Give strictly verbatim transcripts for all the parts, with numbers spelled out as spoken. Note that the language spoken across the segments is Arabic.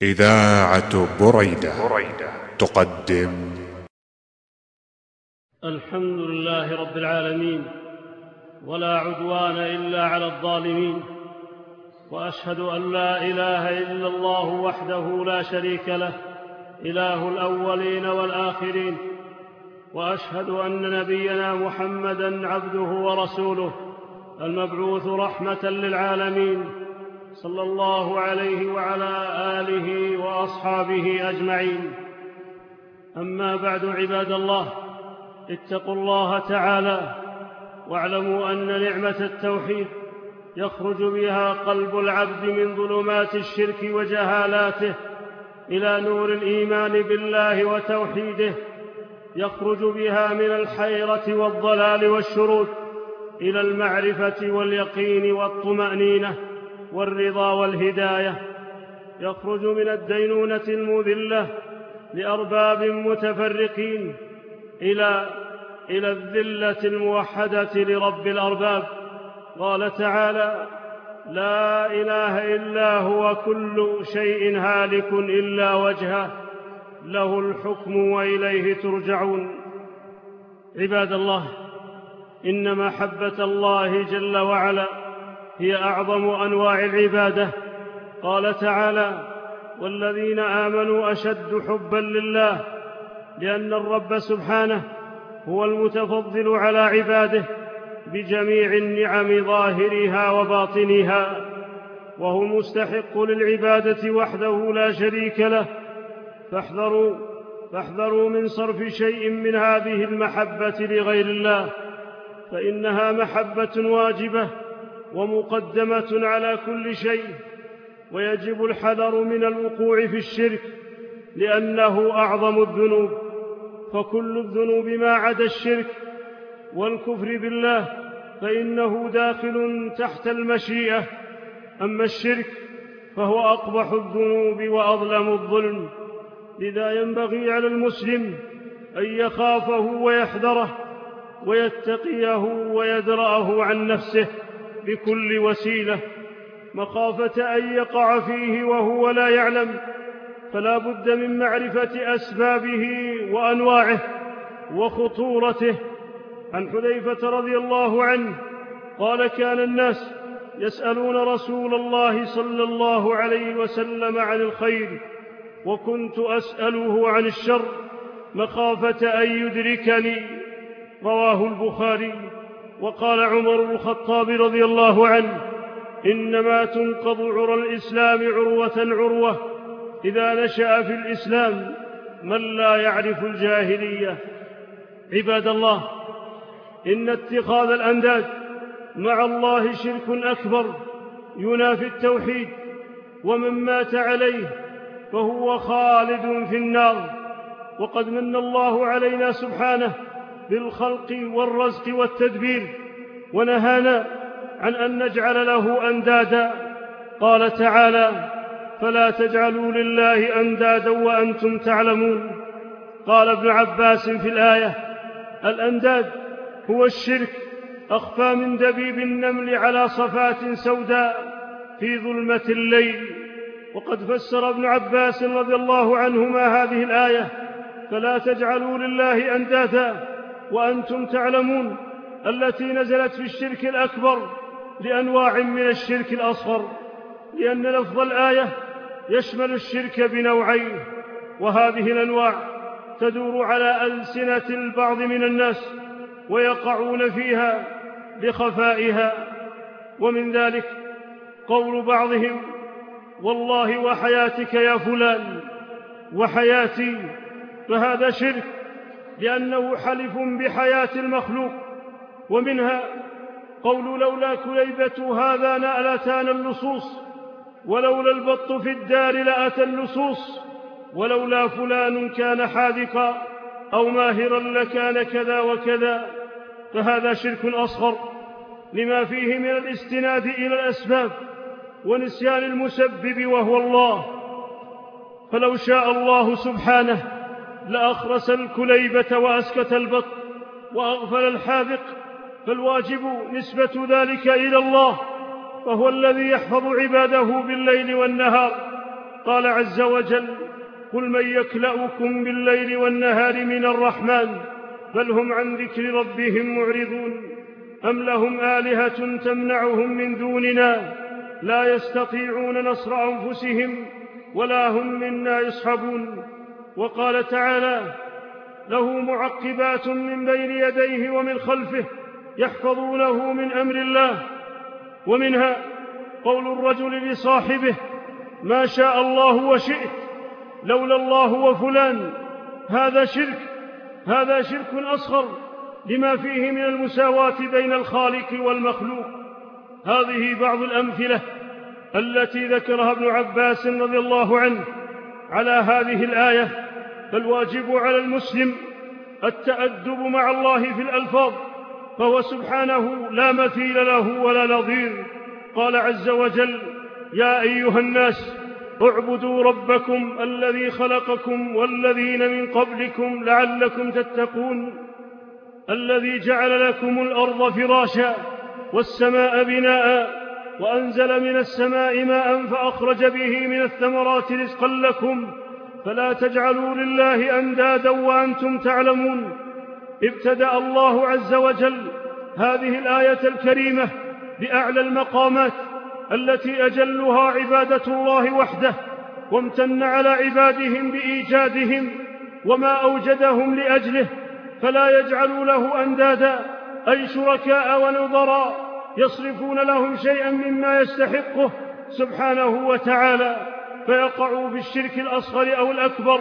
إذاعة بريدة تقدم. الحمد لله رب العالمين، ولا عدوان إلا على الظالمين، وأشهد أن لا إله إلا الله وحده لا شريك له، إله الأولين والآخرين، وأشهد أن نبينا محمدًا عبده ورسوله المبعوث رحمة للعالمين، صلى الله عليه وعلى آله وأصحابه أجمعين. أما بعد، عباد الله، اتقوا الله تعالى واعلموا أن نعمة التوحيد يخرج بها قلب العبد من ظلمات الشرك وجهالاته إلى نور الإيمان بالله وتوحيده، يخرج بها من الحيرة والضلال والشرود إلى المعرفة واليقين والطمأنينة والرضا والهداية، يخرج من الدينونة المذلة لأرباب متفرقين إلى إلى الذلة الموحدة لرب الأرباب. قال تعالى: لا إله إلا هو، كل شيء هالك إلا وجهه، له الحكم وإليه ترجعون. عباد الله، إن محبة الله جل وعلا هي أعظم أنواع العبادة. قال تعالى: والذين آمنوا أشد حبا لله، لأن الرب سبحانه هو المتفضل على عباده بجميع النعم ظاهرها وباطنها، وهو المستحق للعبادة وحده لا شريك له. فاحذروا فاحذروا من صرف شيء من هذه المحبة لغير الله، فإنها محبة واجبة ومقدمة على كل شيء، ويجب الحذر من الوقوع في الشرك لأنه أعظم الذنوب، فكل الذنوب ما عدا الشرك والكفر بالله فإنه داخل تحت المشيئة، أما الشرك فهو أقبح الذنوب وأظلم الظلم. لذا ينبغي على المسلم أن يخافه ويحذره ويتقيه ويدرأه عن نفسه بكل وسيلة، مخافة أن يقع فيه وهو لا يعلم، فلا بد من معرفة أسبابه وأنواعه وخطورته. عن حذيفة رضي الله عنه قال: كان الناس يسألون رسول الله صلى الله عليه وسلم عن الخير، وكنت أسأله عن الشر مخافة أن يدركني. رواه البخاري. وقال عمر بن الخطاب رضي الله عنه: إنما تنقض عرى الإسلام عروة عروة إذا نشأ في الإسلام من لا يعرف الجاهلية. عباد الله، إن اتخاذ الأنداد مع الله شرك أكبر ينافي التوحيد، ومن مات عليه فهو خالد في النار. وقد من الله علينا سبحانه بالخلق والرزق والتدبير، ونهانا عن أن نجعل له أندادا. قال تعالى: فلا تجعلوا لله أندادا وأنتم تعلمون. قال ابن عباس في الآية: الأنداد هو الشرك أخفى من دبيب النمل على صفات سوداء في ظلمة الليل. وقد فسر ابن عباس رضي الله عنهما هذه الآية: فلا تجعلوا لله أندادا وأنتم تعلمون، التي نزلت في الشرك الأكبر لأنواع من الشرك الأصغر، لأن لفظ الآية يشمل الشرك بنوعين، وهذه الأنواع تدور على ألسنة البعض من الناس ويقعون فيها بخفائها. ومن ذلك قول بعضهم: والله وحياتك يا فلان وحياتي، فهذا شرك لأنه حلف بحياة المخلوق. ومنها قول: لولا كليبة هذا لأتانا اللصوص، ولولا البط في الدار لأتى اللصوص، ولولا فلان كان حاذقا أو ماهرا لكان كذا وكذا. فهذا شرك أصغر لما فيه من الاستناد إلى الأسباب ونسيان المسبب وهو الله. فلو شاء الله سبحانه لأخرس الكليبة وأسكت البط وأغفل الحاذق، فالواجب نسبة ذلك إلى الله، فهو الذي يحفظ عباده بالليل والنهار قال عز وجل: قل من يكلؤكم بالليل والنهار من الرحمن بل هم عن ذكر ربهم معرضون أم لهم آلهة تمنعهم من دوننا لا يستطيعون نصر أنفسهم ولا هم منا يصحبون. وقال تعالى: له معقبات من بين يديه ومن خلفه يحفظونه من أمر الله. ومنها قول الرجل لصاحبه: ما شاء الله وشئت لولا الله وفلان. هذا شرك هذا شرك أصغر لما فيه من المساواة بين الخالق والمخلوق. هذه بعض الأمثلة التي ذكرها ابن عباس رضي الله عنه على هذه الآية. فالواجب على المسلم التأدب مع الله في الألفاظ، فهو سبحانه لا مثيل له ولا نظير. قال عز وجل: يا أيها الناس اعبدوا ربكم الذي خلقكم والذين من قبلكم لعلكم تتقون الذي جعل لكم الأرض فراشا والسماء بناء وأنزل من السماء ماء فأخرج به من الثمرات رزقا لكم فلا تجعلوا لله أندادا وأنتم تعلمون. ابتدأ الله عز وجل هذه الآية الكريمة بأعلى المقامات التي أجلها عبادة الله وحده، وامتن على عبادهم بإيجادهم وما أوجدهم لأجله، فلا يجعلوا له أندادا أي شركاء ونظراء يصرفون لهم شيئا مما يستحقه سبحانه وتعالى، فيقعوا في الشرك الأصغر أو الأكبر.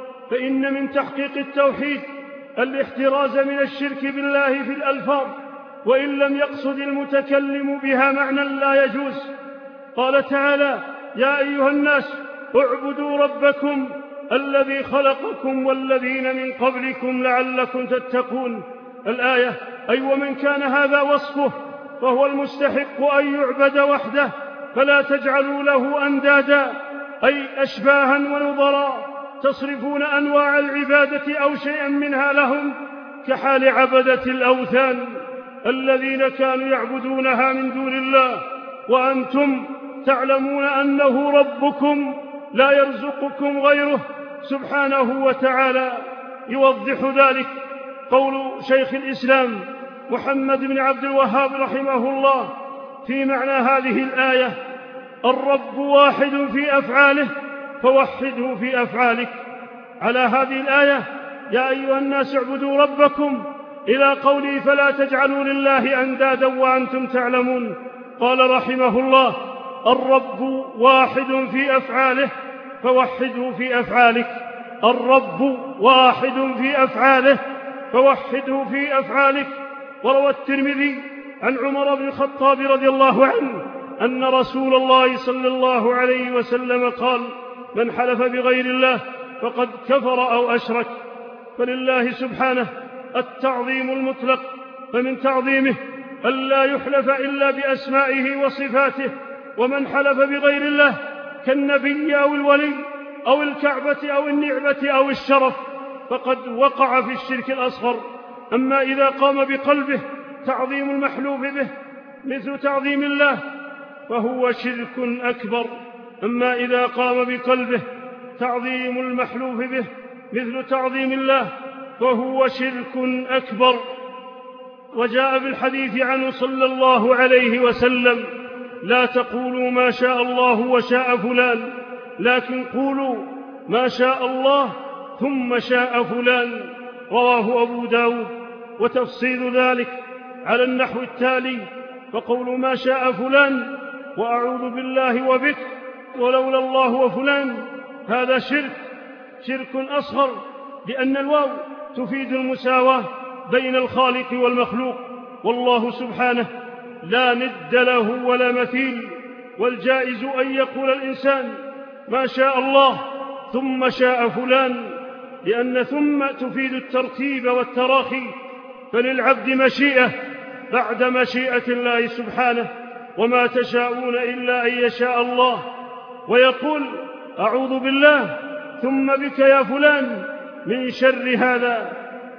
فإن من تحقيق التوحيد الاحتراز من الشرك بالله في الألفاظ وإن لم يقصد المتكلم بها معنى لا يجوز. قال تعالى: يا أيها الناس اعبدوا ربكم الذي خلقكم والذين من قبلكم لعلكم تتقون. الآية: أي ومن كان هذا وصفه فهو المستحق أن يعبد وحده فلا تجعلوا له أندادا أي أشباها ونظراء تصرفون أنواع العبادة أو شيئا منها لهم، كحال عبدة الأوثان الذين كانوا يعبدونها من دون الله، وأنتم تعلمون أنه ربكم لا يرزقكم غيره سبحانه وتعالى. يوضح ذلك قول شيخ الإسلام محمد بن عبد الوهاب رحمه الله في معنى هذه الآية: الرب واحد في أفعاله فوحده في أفعالك. على هذه الآية: يا أيها الناس اعبدوا ربكم إلى قوله فلا تجعلوا لله أندادا وأنتم تعلمون، قال رحمه الله: الرب واحد في أفعاله فوحده في أفعالك. الرب واحد في أفعاله فوحده في أفعالك. وروى الترمذي عن عمر بن الخطاب رضي الله عنه أن رسول الله صلى الله عليه وسلم قال: من حلف بغير الله فقد كفر أو أشرك. فلله سبحانه التعظيم المطلق، فمن تعظيمه ألا يحلف إلا بأسمائه وصفاته. ومن حلف بغير الله كالنبي أو الولي أو الكعبة أو النعمة أو الشرف فقد وقع في الشرك الأصغر. أما إذا قام بقلبه تعظيم المحلوف به مثل تعظيم الله فهو شرك أكبر. أما إذا قام بقلبه تعظيم المحلوف به مثل تعظيم الله فهو شرك أكبر. وجاء في الحديث عنه صلى الله عليه وسلم: لا تقولوا ما شاء الله وشاء فلان، لكن قولوا ما شاء الله ثم شاء فلان. رواه أبو داود. وتفصيل ذلك على النحو التالي: فقول ما شاء فلان وأعوذ بالله وبك ولولا الله وفلان هذا شرك شرك أصغر، لأن الواو تفيد المساواة بين الخالق والمخلوق، والله سبحانه لا ند له ولا مثيل. والجائز أن يقول الإنسان ما شاء الله ثم شاء فلان، لأن ثم تفيد الترتيب والتراخي، فللعبد مشيئة بعد مشيئة الله سبحانه، وما تشاءون إلا أن يشاء الله. ويقول أعوذ بالله ثم بك يا فلان من شر هذا.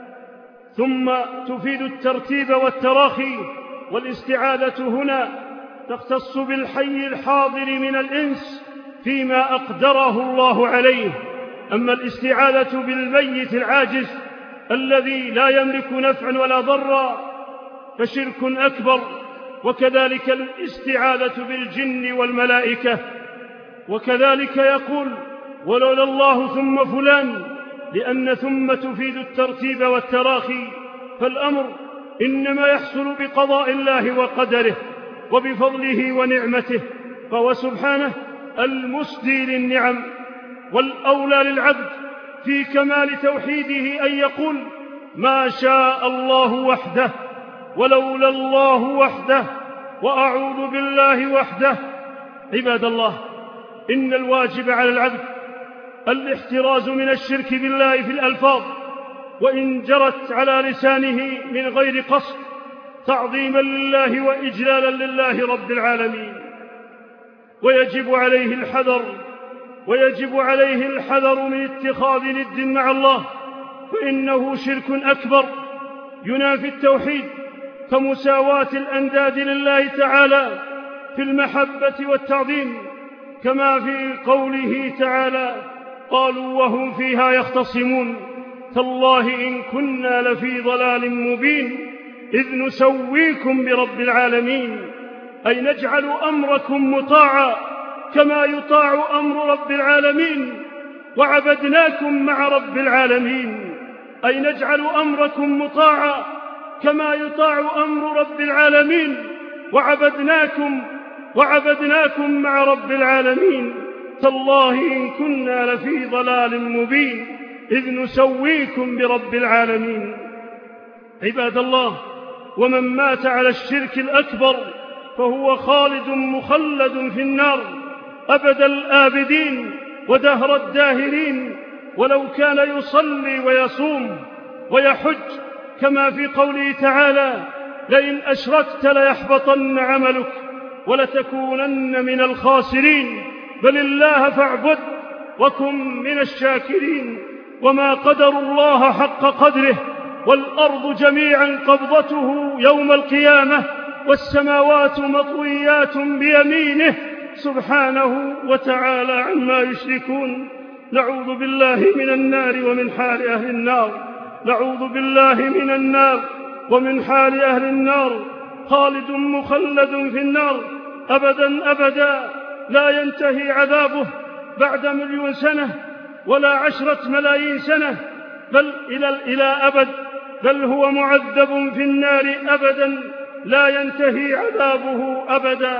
ثم تفيد الترتيب والتراخي، والاستعاذة هنا تختص بالحي الحاضر من الإنس فيما أقدره الله عليه. أما الاستعاذة بالميت العاجز الذي لا يملك نفعا ولا ضرا فشرك أكبر، وكذلك الاستعاذة بالجن والملائكة. وكذلك يقول ولولا الله ثم فلان، لأن ثم تفيد الترتيب والتراخي، فالأمر إنما يحصل بقضاء الله وقدره وبفضله ونعمته، فهو سبحانه المسدي للنعم. والأولى للعبد في كمال توحيده أن يقول ما شاء الله وحده، ولولا الله وحده، وأعوذ بالله وحده. عباد الله، إن الواجب على العبد الاحتراز من الشرك بالله في الألفاظ، وإن جرت على لسانه من غير قصد، تعظيما لله وإجلالا لله رب العالمين. ويجب عليه الحذر ويجب عليه الحذر من اتخاذ ند مع الله، فإنه شرك أكبر ينافي التوحيد، كمساواة الأنداد لله تعالى في المحبة والتعظيم، كما في قوله تعالى قالوا وهم فيها يختصمون تالله إن كنا لفي ضلال مبين إذ نسويكم برب العالمين، أي نجعل أمركم مطاعا كما يطاع أمر رب العالمين، وعبدناكم مع رب العالمين، أي نجعل أمركم مطاعا كما يطاع أمر رب العالمين، وعبدناكم وعبدناكم مع رب العالمين، تالله إن كنا لفي ضلال مبين إذ نسويكم برب العالمين. عباد الله، ومن مات على الشرك الأكبر فهو خالد مخلد في النار أبد الآبدين ودهر الداهرين، ولو كان يصلي ويصوم ويحج، كما في قوله تعالى لئن أشركت ليحبطن عملك ولتكونن من الخاسرين، بل الله فاعبد وكن من الشاكرين. وما قدر الله حق قدره، والأرض جميعا قبضته يوم القيامة، والسماوات مطويات بيمينه سبحانه وتعالى عما يشركون. نعوذ بالله من النار ومن حال أهل النار نعوذ بالله من النار ومن حال أهل النار. خالد مخلد في النار أبدا أبدا، لا ينتهي عذابه بعد مليون سنة ولا عشرة ملايين سنة، بل إلى, إلى أبد، بل هو معذب في النار أبدا لا ينتهي عذابه أبدا.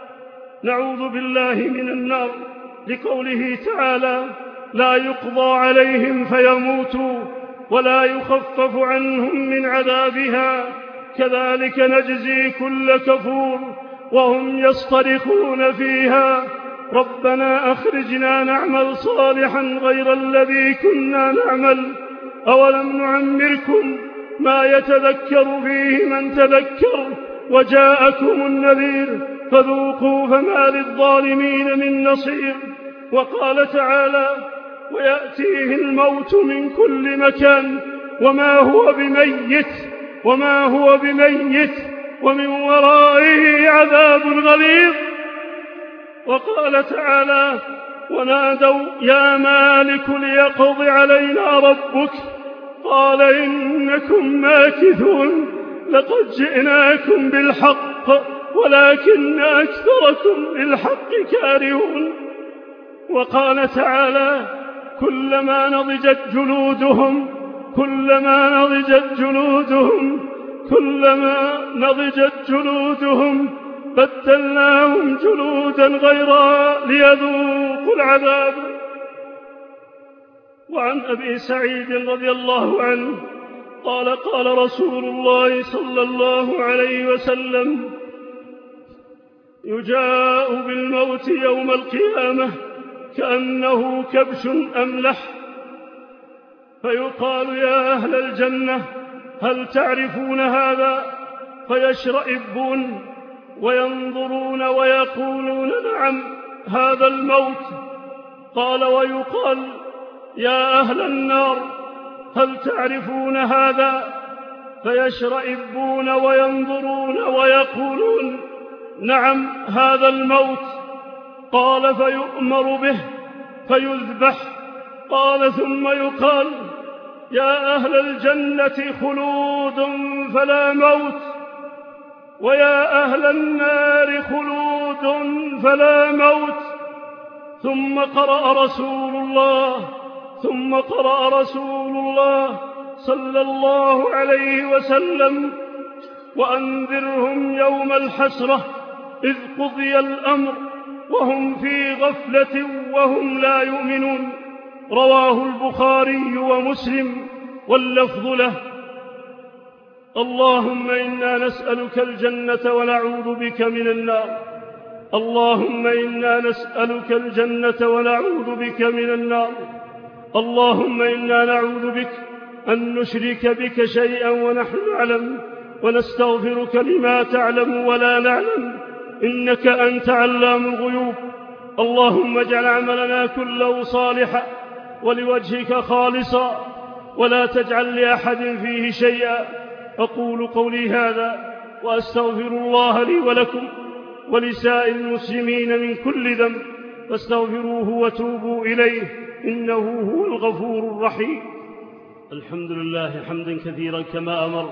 نعوذ بالله من النار لقوله تعالى لا يقضى عليهم فيموتوا ولا يخفف عنهم من عذابها كذلك نجزي كل كفور وهم يصطرخون فيها ربنا أخرجنا نعمل صالحا غير الذي كنا نعمل أولم نعمركم ما يتذكر فيه من تذكر وجاءكم النذير فذوقوا فما للظالمين من نصير. وقال تعالى ويأتيه الموت من كل مكان وما هو بميت وما هو بميت ومن ورائه عذاب غليظ. وقال تعالى ونادوا يا مالك ليقض علينا ربك قال إنكم ماكثون لقد جئناكم بالحق ولكن أكثركم للحق كارهون. وقال تعالى كلما نضجت جلودهم كلما نضجت جلودهم كلما نضجت جلودهم بدلناهم جلودا غيرها ليذوقوا العذاب. وعن أبي سعيد رضي الله عنه قال قال رسول الله صلى الله عليه وسلم يجاء بالموت يوم القيامة كأنه كبش أملح فيقال يا أهل الجنة هل تعرفون هذا فيشرئبون وينظرون ويقولون نعم هذا الموت. قال ويقال يا أهل النار هل تعرفون هذا فيشرئبون وينظرون ويقولون نعم هذا الموت. قال فيؤمر به فيذبح. قال ثم يقال يا أهل الجنة خلود فلا موت، ويا أهل النار خلود فلا موت. ثم قرأ رسول الله ثم قرأ رسول الله صلى الله عليه وسلم وأنذرهم يوم الحسرة إذ قضي الأمر وهم في غفلة وهم لا يؤمنون. رواه البخاري ومسلم واللفظ له. اللهم إنا نسألك الجنة ونعوذ بك من النار. اللهم إنا نسألك الجنة ونعوذ بك من النار. اللهم إنا نعوذ بك أن نشرك بك شيئا ونحن نعلم، ونستغفرك لما تعلم ولا نعلم، إنك أنت علام الغيوب. اللهم اجعل عملنا كله صالحا ولوجهك خالصا، ولا تجعل لأحد فيه شيئا. أقول قولي هذا وأستغفر الله لي ولكم ولسائر المسلمين من كل ذنب، فاستغفروه وتوبوا إليه إنه هو الغفور الرحيم. الحمد لله حمدا كثيرا كما أمر،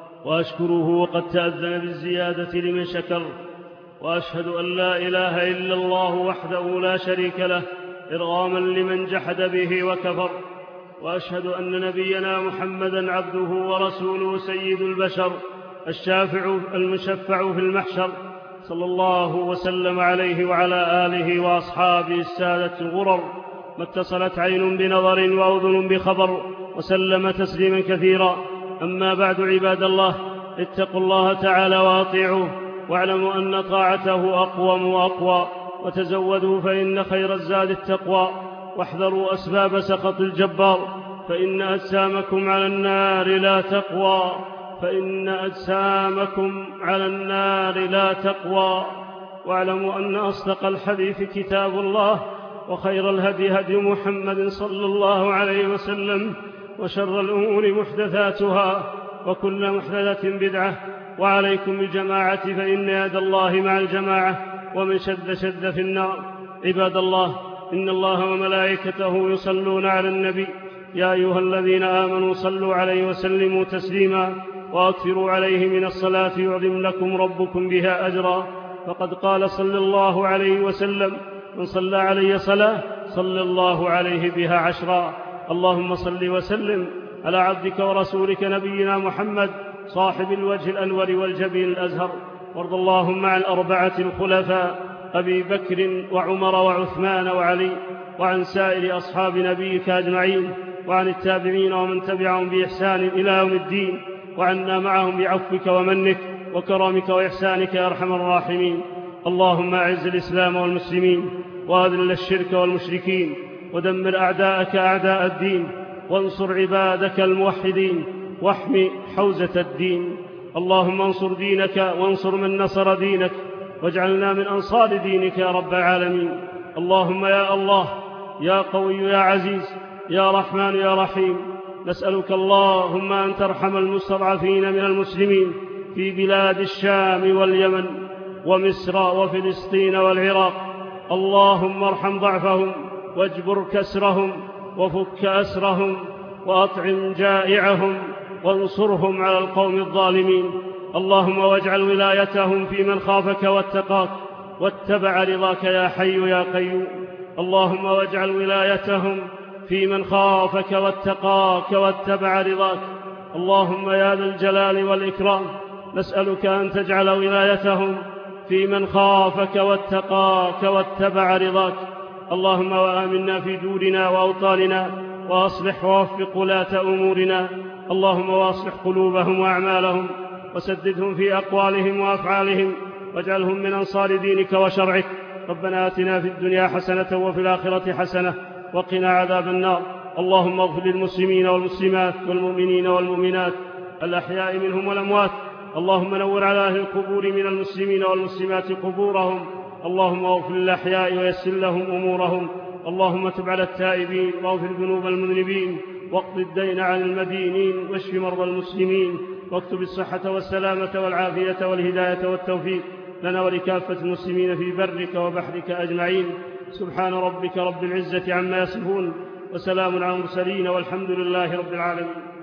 وأشكره وقد تأذن بالزيادة لمن شكر، وأشهد أن لا إله إلا الله وحده لا شريك له إرغاما لمن جحد به وكفر، وأشهد أن نبينا محمدا عبده ورسوله سيد البشر الشافع المشفع في المحشر، صلى الله وسلم عليه وعلى آله وأصحابه السادة الغرر، ما اتصلت عين بنظر وأذن بخبر، وسلم تسليما كثيرا. أما بعد، عباد الله، اتقوا الله تعالى وأطيعوه، واعلموا أن طاعته أقوم وأقوى، وتزودوا فإن خير الزاد التقوى، واحذروا أسباب سخط الجبار، فإن أجسامكم على النار لا تقوى فإن أجسامكم على النار لا تقوى. واعلموا أن أصدق الحديث كتاب الله، وخير الهدي هدي محمد صلى الله عليه وسلم، وشر الأمور محدثاتها، وكل محدثة بدعة. وعليكم بالجماعة فإن يد الله مع الجماعة، ومن شد شد في النار. عباد الله، إن الله وملائكته يصلون على النبي، يا أيها الذين آمنوا صلوا عليه وسلموا تسليما، وأكثروا عليه من الصلاة يعظم لكم ربكم بها أجرا. فقد قال صلى الله عليه وسلم: من صلى علي صلاة صلى الله عليه بها عشرا. اللهم صل وسلم على عبدك ورسولك نبينا محمد صاحب الوجه الأنور والجبين الأزهر، وارض اللهم عن الأربعة الخلفاء أبي بكر وعمر وعثمان وعلي، وعن سائر أصحاب نبيك أجمعين، وعن التابعين ومن تبعهم بإحسان إلى يوم الدين، وعنا معهم بعفوك ومنك وكرمك وإحسانك يا أرحم الراحمين. اللهم أعز الإسلام والمسلمين، وأذل الشرك والمشركين، ودمر أعداءك أعداء الدين، وانصر عبادك الموحدين، واحمي حوزة الدين. اللهم انصر دينك وانصر من نصر دينك، واجعلنا من أنصار دينك يا رب العالمين. اللهم يا الله، يا قوي يا عزيز، يا رحمن يا رحيم، نسألك اللهم أن ترحم المستضعفين من المسلمين في بلاد الشام واليمن ومصر وفلسطين والعراق. اللهم ارحم ضعفهم، واجبر كسرهم، وفك أسرهم، وأطعم جائعهم، وانصرهم على القوم الظالمين. اللهم واجعل ولايتهم في من خافك واتقاك واتبع رضاك يا حي يا قيوم. اللهم واجعل ولايتهم في من خافك واتقاك واتبع رضاك. اللهم يا ذا الجلال والإكرام، نسألك أن تجعل ولايتهم في من خافك واتقاك واتبع رضاك. اللهم وآمنا في دورنا وأوطاننا، وأصلح ووفق ولاة أمورنا. اللهم واصلح قلوبهم وأعمالهم، وسددهم في أقوالهم وأفعالهم، واجعلهم من أنصار دينك وشرعك. ربنا آتنا في الدنيا حسنة وفي الآخرة حسنة وقنا عذاب النار. اللهم اغفر للمسلمين والمسلمات والمؤمنين والمؤمنات الأحياء منهم والأموات. اللهم نور على أهل القبور من المسلمين والمسلمات قبورهم. اللهم اغفر للأحياء ويسر لهم أمورهم. اللهم تب على التائبين، واغفر ذنوب المذنبين، واقض الدين عن المدينين، واشف مرضى المسلمين، واكتب الصحة والسلامة والعافية والهداية والتوفيق. لنا ولكافة المسلمين في برك وبحرك أجمعين. سبحان ربك رب العزة عما يصفون، وسلام على المرسلين، والحمد لله رب العالمين.